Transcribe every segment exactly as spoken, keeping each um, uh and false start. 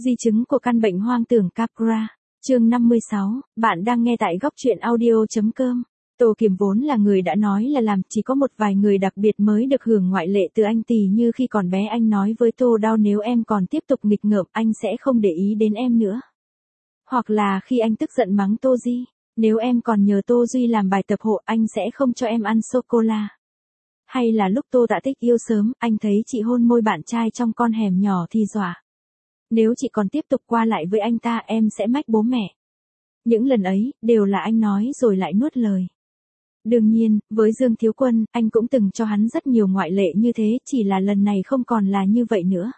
Di chứng của căn bệnh hoang tưởng Capra. Chương năm mươi sáu, bạn đang nghe tại góc truyện audio.com. Tô Kiềm vốn là người đã nói là làm, chỉ có một vài người đặc biệt mới được hưởng ngoại lệ từ anh, tỉ như khi còn bé anh nói với Tô Đao nếu em còn tiếp tục nghịch ngợm anh sẽ không để ý đến em nữa. Hoặc là khi anh tức giận mắng Tô Di, nếu em còn nhờ Tô Duy làm bài tập hộ anh sẽ không cho em ăn sô-cô-la. Hay là lúc Tô Tạ Tích yêu sớm, anh thấy chị hôn môi bạn trai trong con hẻm nhỏ thì dọa. Nếu chị còn tiếp tục qua lại với anh ta em sẽ mách bố mẹ. Những lần ấy, đều là anh nói rồi lại nuốt lời. Đương nhiên, với Dương Thiếu Quân, anh cũng từng cho hắn rất nhiều ngoại lệ như thế, chỉ là lần này không còn là như vậy nữa.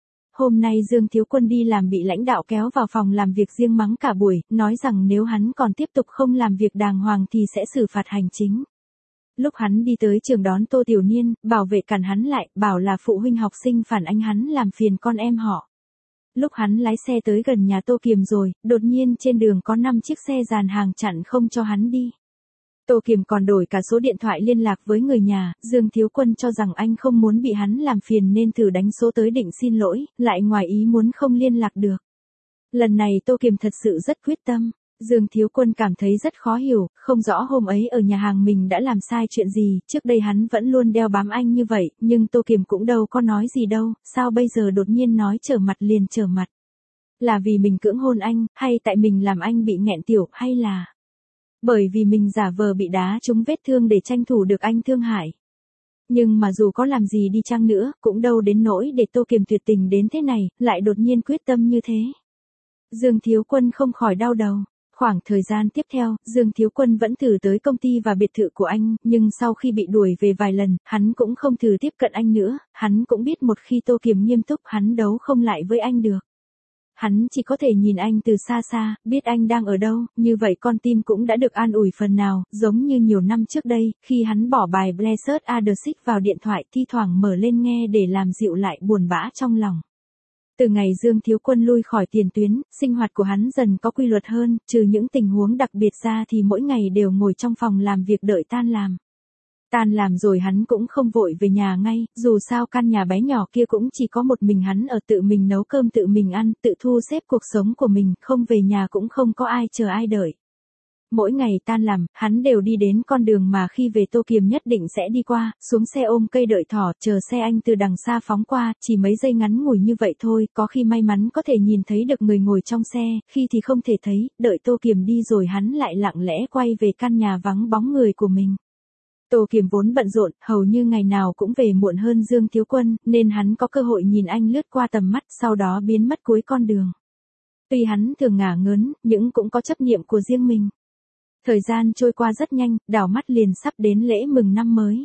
Hôm nay Dương Thiếu Quân đi làm bị lãnh đạo kéo vào phòng làm việc riêng mắng cả buổi, nói rằng nếu hắn còn tiếp tục không làm việc đàng hoàng thì sẽ xử phạt hành chính. Lúc hắn đi tới trường đón Tô Tiểu Niên, bảo vệ cản hắn lại, bảo là phụ huynh học sinh phản ánh hắn làm phiền con em họ. Lúc hắn lái xe tới gần nhà Tô Kiềm rồi, đột nhiên trên đường có năm chiếc xe dàn hàng chặn không cho hắn đi. Tô Kiềm còn đổi cả số điện thoại liên lạc với người nhà, Dương Thiếu Quân cho rằng anh không muốn bị hắn làm phiền nên thử đánh số tới định xin lỗi, lại ngoài ý muốn không liên lạc được. Lần này Tô Kiềm thật sự rất quyết tâm. Dương Thiếu Quân cảm thấy rất khó hiểu, không rõ hôm ấy ở nhà hàng mình đã làm sai chuyện gì, trước đây hắn vẫn luôn đeo bám anh như vậy, nhưng Tô Kiềm cũng đâu có nói gì đâu, sao bây giờ đột nhiên nói trở mặt liền trở mặt. Là vì mình cưỡng hôn anh, hay tại mình làm anh bị nghẹn tiểu, hay là bởi vì mình giả vờ bị đá trúng vết thương để tranh thủ được anh thương hại. Nhưng mà dù có làm gì đi chăng nữa, cũng đâu đến nỗi để Tô Kiềm tuyệt tình đến thế này, lại đột nhiên quyết tâm như thế. Dương Thiếu Quân không khỏi đau đầu. Khoảng thời gian tiếp theo, Dương Thiếu Quân vẫn thử tới công ty và biệt thự của anh, nhưng sau khi bị đuổi về vài lần, hắn cũng không thử tiếp cận anh nữa, hắn cũng biết một khi Tô Kiềm nghiêm túc hắn đấu không lại với anh được. Hắn chỉ có thể nhìn anh từ xa xa, biết anh đang ở đâu, như vậy con tim cũng đã được an ủi phần nào, giống như nhiều năm trước đây, khi hắn bỏ bài Blessed Are the Sick vào điện thoại thi thoảng mở lên nghe để làm dịu lại buồn bã trong lòng. Từ ngày Dương Thiếu Quân lui khỏi tiền tuyến, sinh hoạt của hắn dần có quy luật hơn, trừ những tình huống đặc biệt ra thì mỗi ngày đều ngồi trong phòng làm việc đợi tan làm. Tan làm rồi hắn cũng không vội về nhà ngay, dù sao căn nhà bé nhỏ kia cũng chỉ có một mình hắn ở, tự mình nấu cơm tự mình ăn, tự thu xếp cuộc sống của mình, không về nhà cũng không có ai chờ ai đợi. Mỗi ngày tan làm, hắn đều đi đến con đường mà khi về Tô Kiềm nhất định sẽ đi qua, xuống xe ôm cây đợi thỏ, chờ xe anh từ đằng xa phóng qua, chỉ mấy giây ngắn ngủi như vậy thôi, có khi may mắn có thể nhìn thấy được người ngồi trong xe, khi thì không thể thấy, đợi Tô Kiềm đi rồi hắn lại lặng lẽ quay về căn nhà vắng bóng người của mình. Tô Kiềm vốn bận rộn, hầu như ngày nào cũng về muộn hơn Dương Thiếu Quân, nên hắn có cơ hội nhìn anh lướt qua tầm mắt, sau đó biến mất cuối con đường. Tuy hắn thường ngả ngớn, nhưng cũng có chấp niệm của riêng mình. Thời gian trôi qua rất nhanh, đảo mắt liền sắp đến lễ mừng năm mới.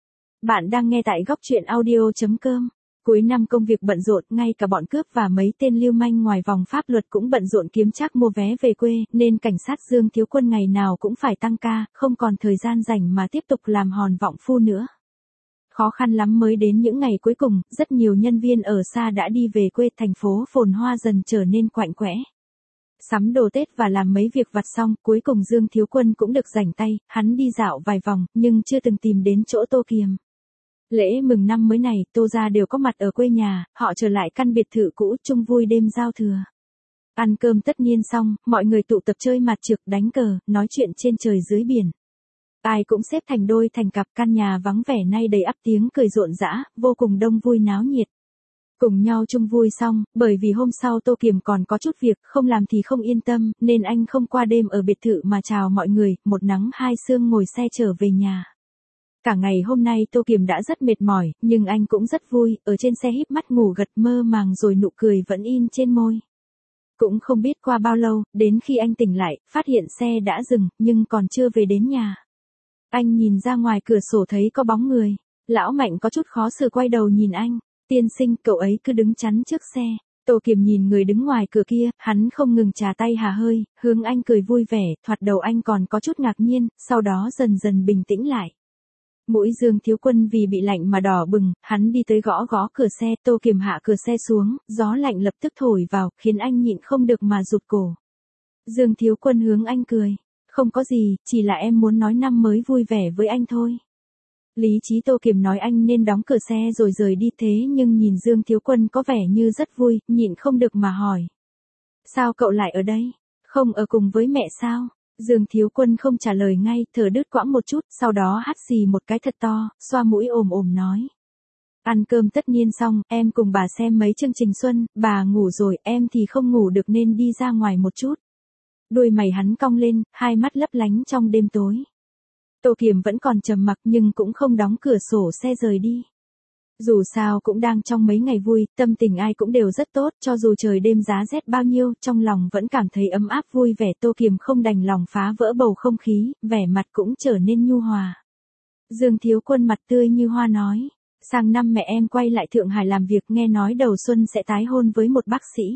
Bạn đang nghe tại góc truyện audio.com. Cuối năm công việc bận rộn, ngay cả bọn cướp và mấy tên lưu manh ngoài vòng pháp luật cũng bận rộn kiếm trác mua vé về quê, nên cảnh sát Dương Thiếu Quân ngày nào cũng phải tăng ca, không còn thời gian rảnh mà tiếp tục làm hòn vọng phu nữa. Khó khăn lắm mới đến những ngày cuối cùng, rất nhiều nhân viên ở xa đã đi về quê, thành phố phồn hoa dần trở nên quạnh quẽ. Sắm đồ Tết và làm mấy việc vặt xong, cuối cùng Dương Thiếu Quân cũng được rảnh tay, hắn đi dạo vài vòng, nhưng chưa từng tìm đến chỗ Tô Kiềm. Lễ mừng năm mới này, Tô gia đều có mặt ở quê nhà, họ trở lại căn biệt thự cũ, chung vui đêm giao thừa. Ăn cơm tất niên xong, mọi người tụ tập chơi mặt trược, đánh cờ, nói chuyện trên trời dưới biển. Ai cũng xếp thành đôi thành cặp, căn nhà vắng vẻ nay đầy ắp tiếng cười rộn rã, vô cùng đông vui náo nhiệt. Cùng nhau chung vui xong, bởi vì hôm sau Tô Kiềm còn có chút việc, không làm thì không yên tâm, nên anh không qua đêm ở biệt thự mà chào mọi người, một nắng hai sương ngồi xe trở về nhà. Cả ngày hôm nay Tô Kiềm đã rất mệt mỏi, nhưng anh cũng rất vui, ở trên xe híp mắt ngủ gật mơ màng rồi nụ cười vẫn in trên môi. Cũng không biết qua bao lâu, đến khi anh tỉnh lại, phát hiện xe đã dừng, nhưng còn chưa về đến nhà. Anh nhìn ra ngoài cửa sổ thấy có bóng người. Lão Mạnh có chút khó xử quay đầu nhìn anh. Tiên sinh, cậu ấy cứ đứng chắn trước xe. Tô Kiềm nhìn người đứng ngoài cửa kia, hắn không ngừng trà tay hà hơi, hướng anh cười vui vẻ, thoạt đầu anh còn có chút ngạc nhiên, sau đó dần dần bình tĩnh lại. Mũi Dương Thiếu Quân vì bị lạnh mà đỏ bừng, hắn đi tới gõ gõ cửa xe, Tô Kiềm hạ cửa xe xuống, gió lạnh lập tức thổi vào, khiến anh nhịn không được mà rụt cổ. Dương Thiếu Quân hướng anh cười, không có gì, chỉ là em muốn nói năm mới vui vẻ với anh thôi. Lý trí Tô Kiềm nói anh nên đóng cửa xe rồi rời đi thế nhưng nhìn Dương Thiếu Quân có vẻ như rất vui, nhịn không được mà hỏi. Sao cậu lại ở đây? Không ở cùng với mẹ sao? Dương Thiếu Quân không trả lời ngay, thở đứt quãng một chút, sau đó hắt xì một cái thật to, xoa mũi ồm ồm nói. Ăn cơm tất niên xong, em cùng bà xem mấy chương trình xuân, bà ngủ rồi, em thì không ngủ được nên đi ra ngoài một chút. Đuôi mày hắn cong lên, hai mắt lấp lánh trong đêm tối. Tô Kiềm vẫn còn trầm mặc nhưng cũng không đóng cửa sổ xe rời đi. Dù sao cũng đang trong mấy ngày vui, tâm tình ai cũng đều rất tốt, cho dù trời đêm giá rét bao nhiêu, trong lòng vẫn cảm thấy ấm áp vui vẻ. Tô Kiềm không đành lòng phá vỡ bầu không khí, vẻ mặt cũng trở nên nhu hòa. Dương Thiếu Quân mặt tươi như hoa nói, sang năm mẹ em quay lại Thượng Hải làm việc, nghe nói đầu xuân sẽ tái hôn với một bác sĩ.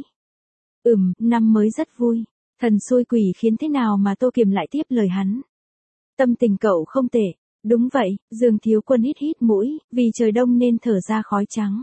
Ừm, năm mới rất vui. Thần xui quỷ khiến thế nào mà Tô Kiềm lại tiếp lời hắn. Tâm tình cậu không tệ. Đúng vậy, Dương Thiếu Quân hít hít mũi, vì trời đông nên thở ra khói trắng.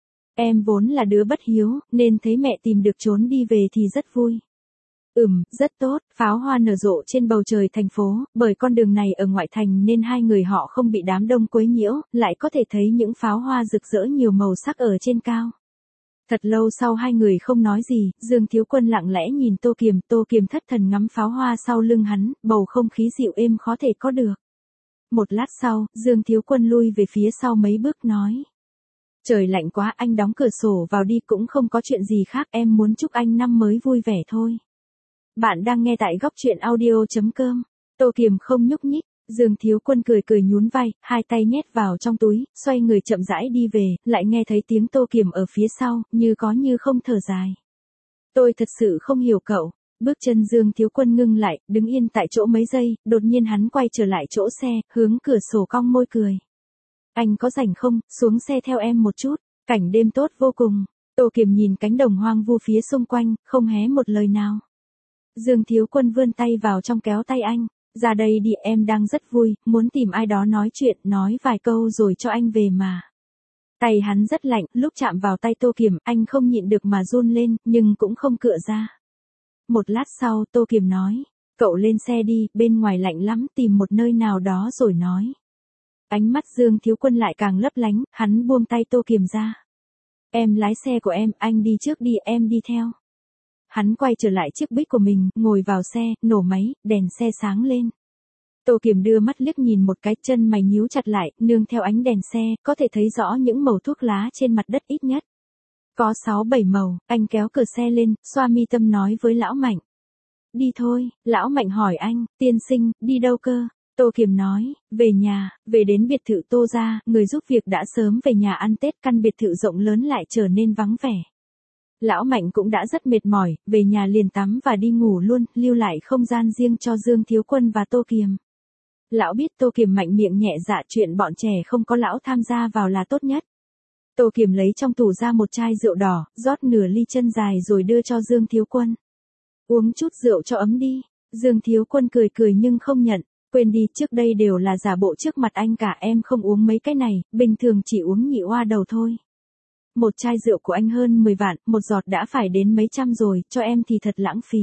Em vốn là đứa bất hiếu, nên thấy mẹ tìm được trốn đi về thì rất vui. Ừm, rất tốt, pháo hoa nở rộ trên bầu trời thành phố, bởi con đường này ở ngoại thành nên hai người họ không bị đám đông quấy nhiễu, lại có thể thấy những pháo hoa rực rỡ nhiều màu sắc ở trên cao. Thật lâu sau hai người không nói gì, Dương Thiếu Quân lặng lẽ nhìn Tô Kiềm, Tô Kiềm thất thần ngắm pháo hoa sau lưng hắn, bầu không khí dịu êm khó thể có được. Một lát sau, Dương Thiếu Quân lui về phía sau mấy bước nói. Trời lạnh quá, anh đóng cửa sổ vào đi, cũng không có chuyện gì khác, em muốn chúc anh năm mới vui vẻ thôi. Bạn đang nghe tại góc truyện audio chấm com. Tô Kiềm không nhúc nhích, Dương Thiếu Quân cười cười nhún vai, hai tay nhét vào trong túi, xoay người chậm rãi đi về, lại nghe thấy tiếng Tô Kiềm ở phía sau, như có như không thở dài. Tôi thật sự không hiểu cậu. Bước chân Dương Thiếu Quân ngưng lại, đứng yên tại chỗ mấy giây, đột nhiên hắn quay trở lại chỗ xe, hướng cửa sổ cong môi cười. Anh có rảnh không, xuống xe theo em một chút, cảnh đêm tốt vô cùng. Tô Kiềm nhìn cánh đồng hoang vu phía xung quanh, không hé một lời nào. Dương Thiếu Quân vươn tay vào trong kéo tay anh, ra đây đi, em đang rất vui, muốn tìm ai đó nói chuyện, nói vài câu rồi cho anh về mà. Tay hắn rất lạnh, lúc chạm vào tay Tô Kiềm, anh không nhịn được mà run lên, nhưng cũng không cựa ra. Một lát sau, Tô Kiềm nói, cậu lên xe đi, bên ngoài lạnh lắm, tìm một nơi nào đó rồi nói. Ánh mắt Dương Thiếu Quân lại càng lấp lánh, hắn buông tay Tô Kiềm ra. Em lái xe của em, anh đi trước đi, em đi theo. Hắn quay trở lại chiếc Buick của mình, ngồi vào xe, nổ máy, đèn xe sáng lên. Tô Kiềm đưa mắt liếc nhìn một cái, chân mày nhíu chặt lại, nương theo ánh đèn xe, có thể thấy rõ những màu thuốc lá trên mặt đất ít nhất. Có sáu bảy màu, anh kéo cửa xe lên, xoa mi tâm nói với Lão Mạnh. Đi thôi, Lão Mạnh hỏi anh, tiên sinh, đi đâu cơ? Tô Kiềm nói, về nhà, về đến biệt thự Tô gia, người giúp việc đã sớm về nhà ăn Tết, căn biệt thự rộng lớn lại trở nên vắng vẻ. Lão Mạnh cũng đã rất mệt mỏi, về nhà liền tắm và đi ngủ luôn, lưu lại không gian riêng cho Dương Thiếu Quân và Tô Kiềm. Lão biết Tô Kiềm mạnh miệng nhẹ dạ, chuyện bọn trẻ không có lão tham gia vào là tốt nhất. Tô Kiềm lấy trong tủ ra một chai rượu đỏ, rót nửa ly chân dài rồi đưa cho Dương Thiếu Quân. Uống chút rượu cho ấm đi. Dương Thiếu Quân cười cười nhưng không nhận. Quên đi, trước đây đều là giả bộ trước mặt anh cả, em không uống mấy cái này, bình thường chỉ uống nhị oa đầu thôi. Một chai rượu của anh hơn mười vạn, một giọt đã phải đến mấy trăm rồi, cho em thì thật lãng phí.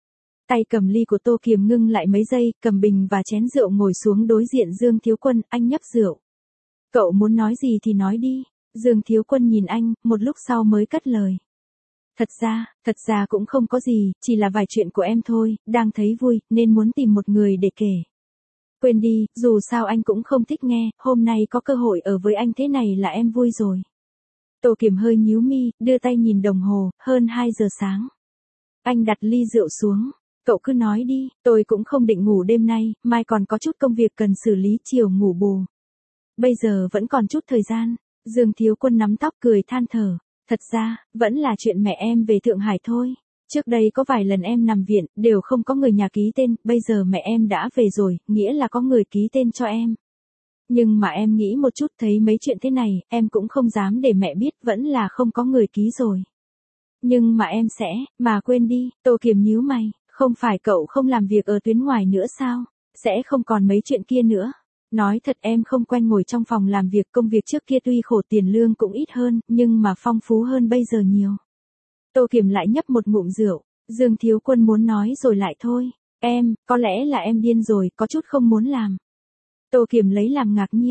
Tay cầm ly của Tô Kiềm ngưng lại mấy giây, cầm bình và chén rượu ngồi xuống đối diện Dương Thiếu Quân, anh nhấp rượu. Cậu muốn nói gì thì nói đi. Dương Thiếu Quân nhìn anh, một lúc sau mới cất lời. Thật ra, thật ra cũng không có gì, chỉ là vài chuyện của em thôi, đang thấy vui, nên muốn tìm một người để kể. Quên đi, dù sao anh cũng không thích nghe, hôm nay có cơ hội ở với anh thế này là em vui rồi. Tô Kiềm hơi nhíu mi, đưa tay nhìn đồng hồ, hơn hai giờ sáng. Anh đặt ly rượu xuống. Cậu cứ nói đi, tôi cũng không định ngủ đêm nay, mai còn có chút công việc cần xử lý, chiều ngủ bù. Bây giờ vẫn còn chút thời gian. Dương Thiếu Quân nắm tóc cười than thở. Thật ra, vẫn là chuyện mẹ em về Thượng Hải thôi. Trước đây có vài lần em nằm viện, đều không có người nhà ký tên, bây giờ mẹ em đã về rồi, nghĩa là có người ký tên cho em. Nhưng mà em nghĩ một chút, thấy mấy chuyện thế này, em cũng không dám để mẹ biết, vẫn là không có người ký rồi. Nhưng mà em sẽ, mà quên đi, Tô Kiềm nhíu mày, không phải cậu không làm việc ở tuyến ngoài nữa sao? Sẽ không còn mấy chuyện kia nữa. Nói thật em không quen ngồi trong phòng làm việc, công việc trước kia tuy khổ tiền lương cũng ít hơn, nhưng mà phong phú hơn bây giờ nhiều. Tô Kiềm lại nhấp một ngụm rượu, Dương Thiếu Quân muốn nói rồi lại thôi. Em, có lẽ là em điên rồi, có chút không muốn làm. Tô Kiềm lấy làm ngạc nhiên.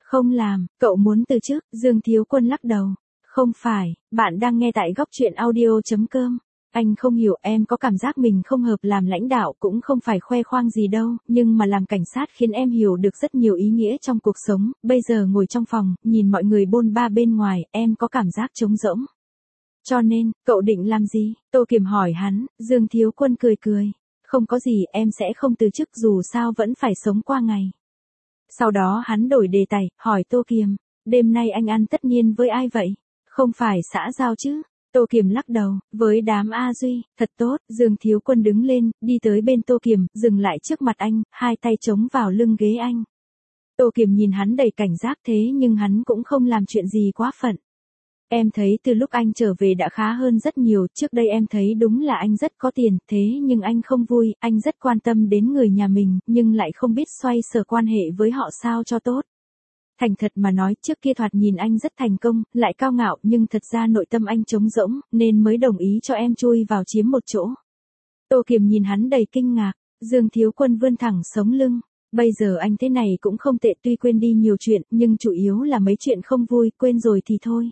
Không làm, cậu muốn từ chức, Dương Thiếu Quân lắc đầu. Không phải, bạn đang nghe tại góc chuyện audio.com. Anh không hiểu, em có cảm giác mình không hợp làm lãnh đạo, cũng không phải khoe khoang gì đâu, nhưng mà làm cảnh sát khiến em hiểu được rất nhiều ý nghĩa trong cuộc sống, bây giờ ngồi trong phòng, nhìn mọi người bôn ba bên ngoài, em có cảm giác trống rỗng. Cho nên, cậu định làm gì? Tô Kiềm hỏi hắn. Dương Thiếu Quân cười cười. Không có gì, em sẽ không từ chức, dù sao vẫn phải sống qua ngày. Sau đó hắn đổi đề tài, hỏi Tô Kiềm, đêm nay anh ăn tất niên với ai vậy? Không phải xã giao chứ? Tô Kiềm lắc đầu, với đám A Duy. Thật tốt. Dương Thiếu Quân đứng lên, đi tới bên Tô Kiềm, dừng lại trước mặt anh, hai tay chống vào lưng ghế anh. Tô Kiềm nhìn hắn đầy cảnh giác, thế nhưng hắn cũng không làm chuyện gì quá phận. Em thấy từ lúc anh trở về đã khá hơn rất nhiều, trước đây em thấy đúng là anh rất có tiền, thế nhưng anh không vui, anh rất quan tâm đến người nhà mình, nhưng lại không biết xoay sở quan hệ với họ sao cho tốt. Thành thật mà nói, trước kia thoạt nhìn anh rất thành công, lại cao ngạo, nhưng thật ra nội tâm anh trống rỗng, nên mới đồng ý cho em chui vào chiếm một chỗ. Tô Kiềm nhìn hắn đầy kinh ngạc. Dương Thiếu Quân vươn thẳng sống lưng. Bây giờ anh thế này cũng không tệ, tuy quên đi nhiều chuyện, nhưng chủ yếu là mấy chuyện không vui, quên rồi thì thôi.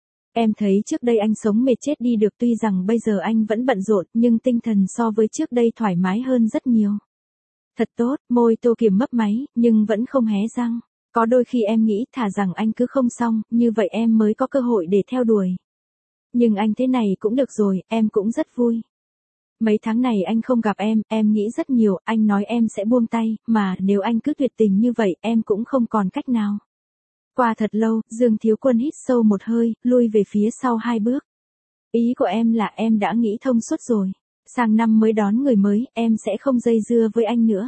Em thấy trước đây anh sống mệt chết đi được, tuy rằng bây giờ anh vẫn bận rộn, nhưng tinh thần so với trước đây thoải mái hơn rất nhiều. Thật tốt, môi Tô Kiềm mấp máy, nhưng vẫn không hé răng. Có đôi khi em nghĩ thà rằng anh cứ không xong, như vậy em mới có cơ hội để theo đuổi. Nhưng anh thế này cũng được rồi, em cũng rất vui. Mấy tháng này anh không gặp em, em nghĩ rất nhiều, anh nói em sẽ buông tay, mà nếu anh cứ tuyệt tình như vậy, em cũng không còn cách nào. Qua thật lâu, Dương Thiếu Quân hít sâu một hơi, lui về phía sau hai bước. Ý của em là em đã nghĩ thông suốt rồi. Sang năm mới đón người mới, em sẽ không dây dưa với anh nữa.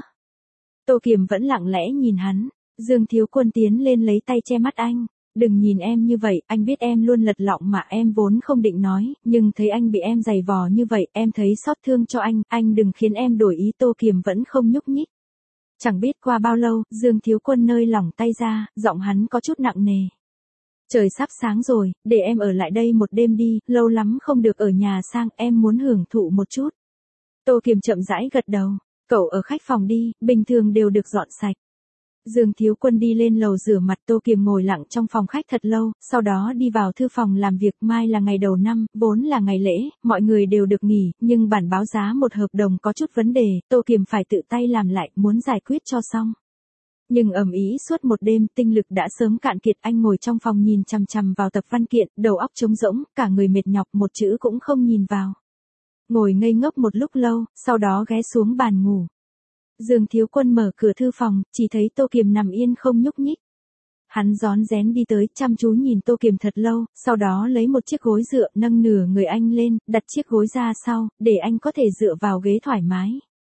Tô Kiềm vẫn lặng lẽ nhìn hắn. Dương Thiếu Quân tiến lên lấy tay che mắt anh. Đừng nhìn em như vậy, anh biết em luôn lật lọng mà em vốn không định nói, nhưng thấy anh bị em giày vò như vậy, em thấy xót thương cho anh, anh đừng khiến em đổi ý. Tô Kiềm vẫn không nhúc nhích. Chẳng biết qua bao lâu, Dương Thiếu Quân nơi lỏng tay ra, giọng hắn có chút nặng nề. Trời sắp sáng rồi, để em ở lại đây một đêm đi, lâu lắm không được ở nhà sang, em muốn hưởng thụ một chút. Tô Kiềm chậm rãi gật đầu. Cậu ở khách phòng đi, bình thường đều được dọn sạch. Dương Thiếu Quân đi lên lầu rửa mặt. Tô Kiềm ngồi lặng trong phòng khách thật lâu, sau đó đi vào thư phòng làm việc. Mai là ngày đầu năm, vốn là ngày lễ, mọi người đều được nghỉ, nhưng bản báo giá một hợp đồng có chút vấn đề, Tô Kiềm phải tự tay làm lại, muốn giải quyết cho xong. Nhưng ầm ĩ suốt một đêm, tinh lực đã sớm cạn kiệt, anh ngồi trong phòng nhìn chằm chằm vào tập văn kiện, đầu óc trống rỗng, cả người mệt nhọc, một chữ cũng không nhìn vào. Ngồi ngây ngốc một lúc lâu, sau đó ghé xuống bàn ngủ. Dương Thiếu Quân mở cửa thư phòng, chỉ thấy Tô Kiềm nằm yên không nhúc nhích. Hắn rón rén đi tới, chăm chú nhìn Tô Kiềm thật lâu, sau đó lấy một chiếc gối dựa, nâng nửa người anh lên, đặt chiếc gối ra sau, để anh có thể dựa vào ghế thoải mái.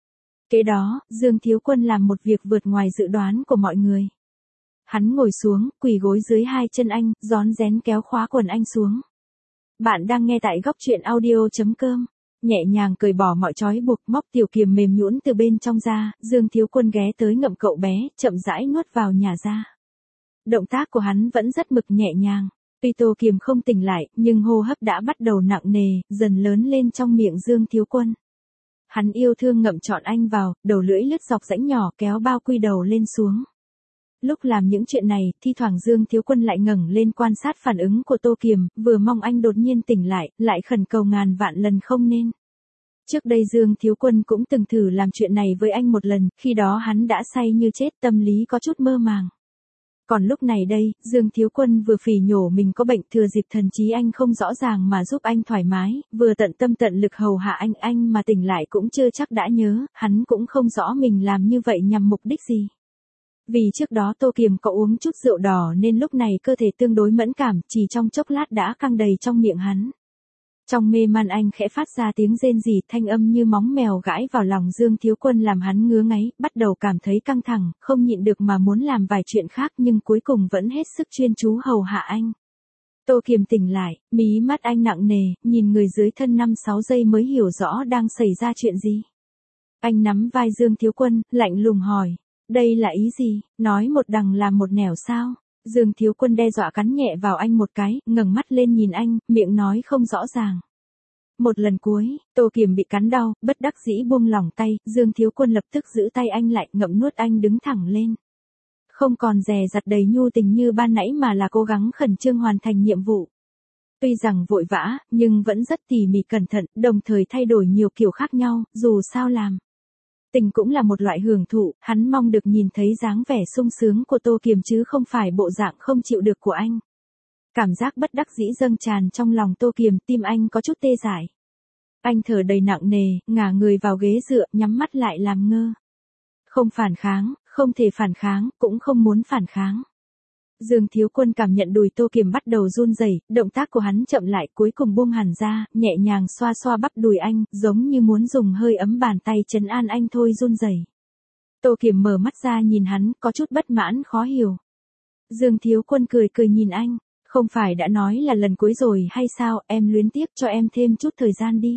Kế đó, Dương Thiếu Quân làm một việc vượt ngoài dự đoán của mọi người. Hắn ngồi xuống, quỳ gối dưới hai chân anh, rón rén kéo khóa quần anh xuống. Bạn đang nghe tại góc chuyện audio.com. Nhẹ nhàng cởi bỏ mọi trói buộc, móc tiểu kiềm mềm nhũn từ bên trong ra, Dương Thiếu Quân ghé tới ngậm cậu bé, chậm rãi nuốt vào nhả ra. Động tác của hắn vẫn rất mực nhẹ nhàng. Tuy Tô Kiềm không tỉnh lại, nhưng hô hấp đã bắt đầu nặng nề, dần lớn lên trong miệng Dương Thiếu Quân. Hắn yêu thương ngậm trọn anh vào, đầu lưỡi lướt dọc rãnh nhỏ, kéo bao quy đầu lên xuống. Lúc làm những chuyện này, thi thoảng Dương Thiếu Quân lại ngẩng lên quan sát phản ứng của Tô Kiềm, vừa mong anh đột nhiên tỉnh lại, lại khẩn cầu ngàn vạn lần không nên. Trước đây Dương Thiếu Quân cũng từng thử làm chuyện này với anh một lần, khi đó hắn đã say như chết, tâm lý có chút mơ màng. Còn lúc này đây, Dương Thiếu Quân vừa phỉ nhổ mình có bệnh thừa dịp thần trí anh không rõ ràng mà giúp anh thoải mái, vừa tận tâm tận lực hầu hạ anh, anh mà tỉnh lại cũng chưa chắc đã nhớ, hắn cũng không rõ mình làm như vậy nhằm mục đích gì. Vì trước đó Tô Kiềm có uống chút rượu đỏ nên lúc này cơ thể tương đối mẫn cảm, chỉ trong chốc lát đã căng đầy trong miệng hắn. Trong mê man anh khẽ phát ra tiếng rên rỉ, thanh âm như móng mèo gãi vào lòng Dương Thiếu Quân làm hắn ngứa ngáy, bắt đầu cảm thấy căng thẳng, không nhịn được mà muốn làm vài chuyện khác nhưng cuối cùng vẫn hết sức chuyên chú hầu hạ anh. Tô Kiềm tỉnh lại, mí mắt anh nặng nề, nhìn người dưới thân năm sáu giây mới hiểu rõ đang xảy ra chuyện gì. Anh nắm vai Dương Thiếu Quân, lạnh lùng hỏi, đây là ý gì, nói một đằng làm một nẻo sao? Dương Thiếu Quân đe dọa cắn nhẹ vào anh một cái, ngẩng mắt lên nhìn anh, miệng nói không rõ ràng. Một lần cuối, Tô Kiềm bị cắn đau, bất đắc dĩ buông lỏng tay, Dương Thiếu Quân lập tức giữ tay anh lại, ngậm nuốt anh đứng thẳng lên. không còn dè dặt đầy nhu tình như ban nãy mà là cố gắng khẩn trương hoàn thành nhiệm vụ. Tuy rằng vội vã, nhưng vẫn rất tỉ mỉ cẩn thận, đồng thời thay đổi nhiều kiểu khác nhau, dù sao làm. Tình cũng là một loại hưởng thụ, hắn mong được nhìn thấy dáng vẻ sung sướng của Tô Kiềm chứ không phải bộ dạng không chịu được của anh. Cảm giác bất đắc dĩ dâng tràn trong lòng Tô Kiềm, tim anh có chút tê dại. Anh thở đầy nặng nề, ngả người vào ghế dựa, nhắm mắt lại làm ngơ. Không phản kháng, không thể phản kháng, cũng không muốn phản kháng. Dương Thiếu Quân cảm nhận đùi Tô Kiềm bắt đầu run rẩy, động tác của hắn chậm lại, cuối cùng buông hẳn ra, nhẹ nhàng xoa xoa bắp đùi anh, giống như muốn dùng hơi ấm bàn tay trấn an anh thôi run rẩy. Tô Kiềm mở mắt ra nhìn hắn, có chút bất mãn khó hiểu. Dương Thiếu Quân cười cười nhìn anh, không phải đã nói là lần cuối rồi hay sao, em luyến tiếc, cho em thêm chút thời gian đi.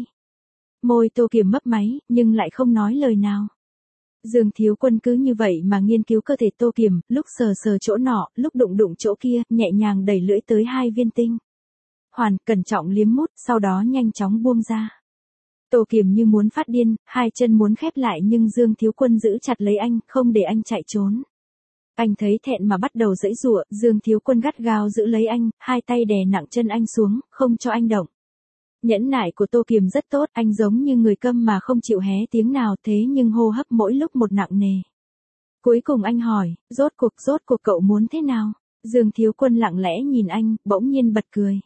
Môi Tô Kiềm mấp máy, nhưng lại không nói lời nào. Dương Thiếu Quân cứ như vậy mà nghiên cứu cơ thể Tô Kiềm, lúc sờ sờ chỗ nọ, lúc đụng đụng chỗ kia, nhẹ nhàng đẩy lưỡi tới hai viên tinh. Hoàn, cẩn trọng liếm mút, sau đó nhanh chóng buông ra. Tô Kiềm như muốn phát điên, hai chân muốn khép lại nhưng Dương Thiếu Quân giữ chặt lấy anh, không để anh chạy trốn. Anh thấy thẹn mà bắt đầu giãy giụa, Dương Thiếu Quân gắt gao giữ lấy anh, hai tay đè nặng chân anh xuống, không cho anh động. Nhẫn nại của Tô Kiềm rất tốt, anh giống như người câm mà không chịu hé tiếng nào, thế nhưng hô hấp mỗi lúc một nặng nề. Cuối cùng anh hỏi, rốt cuộc rốt cuộc cậu muốn thế nào? Dương Thiếu Quân lặng lẽ nhìn anh, bỗng nhiên bật cười.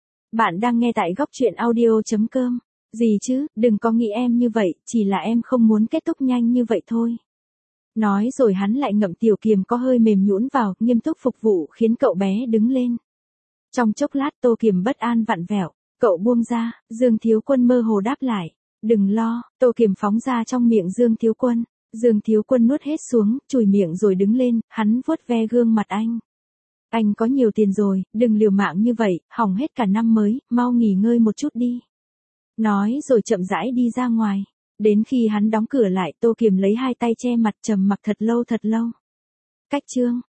Bạn đang nghe tại góc truyện audio chấm com. Gì chứ, đừng có nghĩ em như vậy, chỉ là em không muốn kết thúc nhanh như vậy thôi. Nói rồi hắn lại ngậm Tiểu Kiềm có hơi mềm nhũn vào, nghiêm túc phục vụ khiến cậu bé đứng lên. Trong chốc lát Tô Kiềm bất an vặn vẹo. Cậu buông ra, Dương Thiếu Quân mơ hồ đáp lại. Đừng lo, Tô Kiềm phóng ra trong miệng Dương Thiếu Quân. Dương Thiếu Quân nuốt hết xuống, chùi miệng rồi đứng lên, hắn vuốt ve gương mặt anh. Anh có nhiều tiền rồi, đừng liều mạng như vậy, hỏng hết cả năm mới, mau nghỉ ngơi một chút đi. Nói rồi chậm rãi đi ra ngoài. Đến khi hắn đóng cửa lại, Tô Kiềm lấy hai tay che mặt trầm mặc thật lâu thật lâu. Cách chương.